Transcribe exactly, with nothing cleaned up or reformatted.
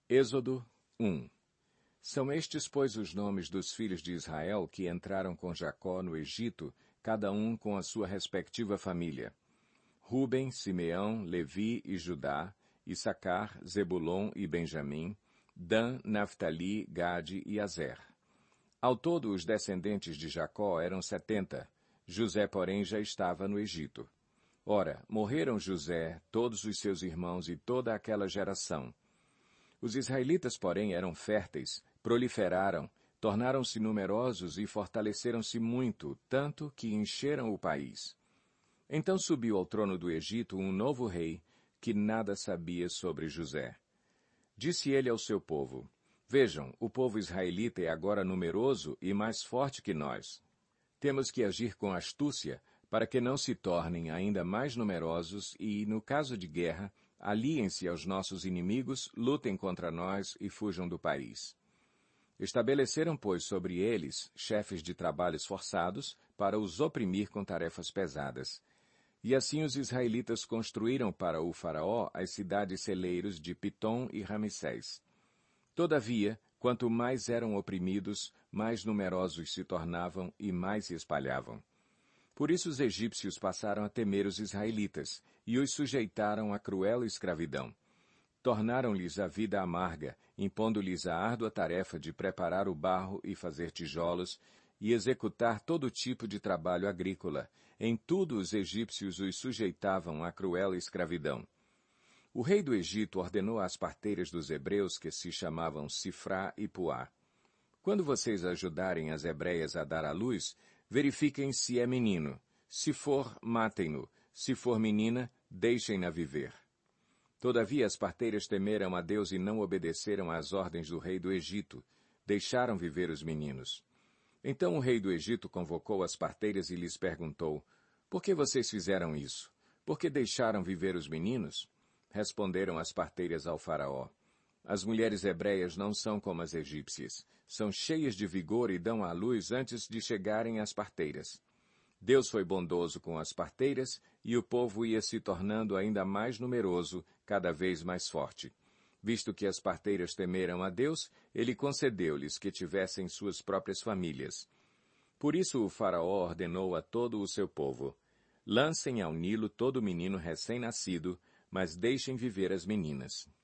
Êxodo um. São estes, pois, os nomes dos filhos de Israel que entraram com Jacó no Egito, cada um com a sua respectiva família. Ruben, Simeão, Levi e Judá, Issacar, Zebulon e Benjamim, Dan, Naftali, Gade e Azer. Ao todo, os descendentes de Jacó eram setenta. José, porém, já estava no Egito. Ora, morreram José, todos os seus irmãos e toda aquela geração. Os israelitas, porém, eram férteis, proliferaram, tornaram-se numerosos e fortaleceram-se muito, tanto que encheram o país. Então subiu ao trono do Egito um novo rei, que nada sabia sobre José. Disse ele ao seu povo: Vejam, o povo israelita é agora numeroso e mais forte que nós. Temos que agir com astúcia, para que não se tornem ainda mais numerosos e, no caso de guerra, aliem-se aos nossos inimigos, lutem contra nós e fujam do país. Estabeleceram, pois, sobre eles chefes de trabalhos forçados para os oprimir com tarefas pesadas. E assim os israelitas construíram para o faraó as cidades celeiros de Pitom e Ramsés. Todavia, quanto mais eram oprimidos, mais numerosos se tornavam e mais se espalhavam. Por isso os egípcios passaram a temer os israelitas e os sujeitaram à cruel escravidão. Tornaram-lhes a vida amarga, impondo-lhes a árdua tarefa de preparar o barro e fazer tijolos, e executar todo tipo de trabalho agrícola. Em tudo os egípcios os sujeitavam à cruel escravidão. O rei do Egito ordenou às parteiras dos hebreus, que se chamavam Sifrá e Puá: Quando vocês ajudarem as hebreias a dar à luz, verifiquem se é menino. Se for, matem-no. Se for menina, deixem-na viver. Todavia as parteiras temeram a Deus e não obedeceram às ordens do rei do Egito. Deixaram viver os meninos. Então o rei do Egito convocou as parteiras e lhes perguntou: Por que vocês fizeram isso? Por que deixaram viver os meninos? Responderam as parteiras ao faraó: As mulheres hebreias não são como as egípcias. São cheias de vigor e dão à luz antes de chegarem às parteiras. Deus foi bondoso com as parteiras e o povo ia se tornando ainda mais numeroso, cada vez mais forte. Visto que as parteiras temeram a Deus, ele concedeu-lhes que tivessem suas próprias famílias. Por isso o faraó ordenou a todo o seu povo: Lancem ao Nilo todo menino recém-nascido, mas deixem viver as meninas.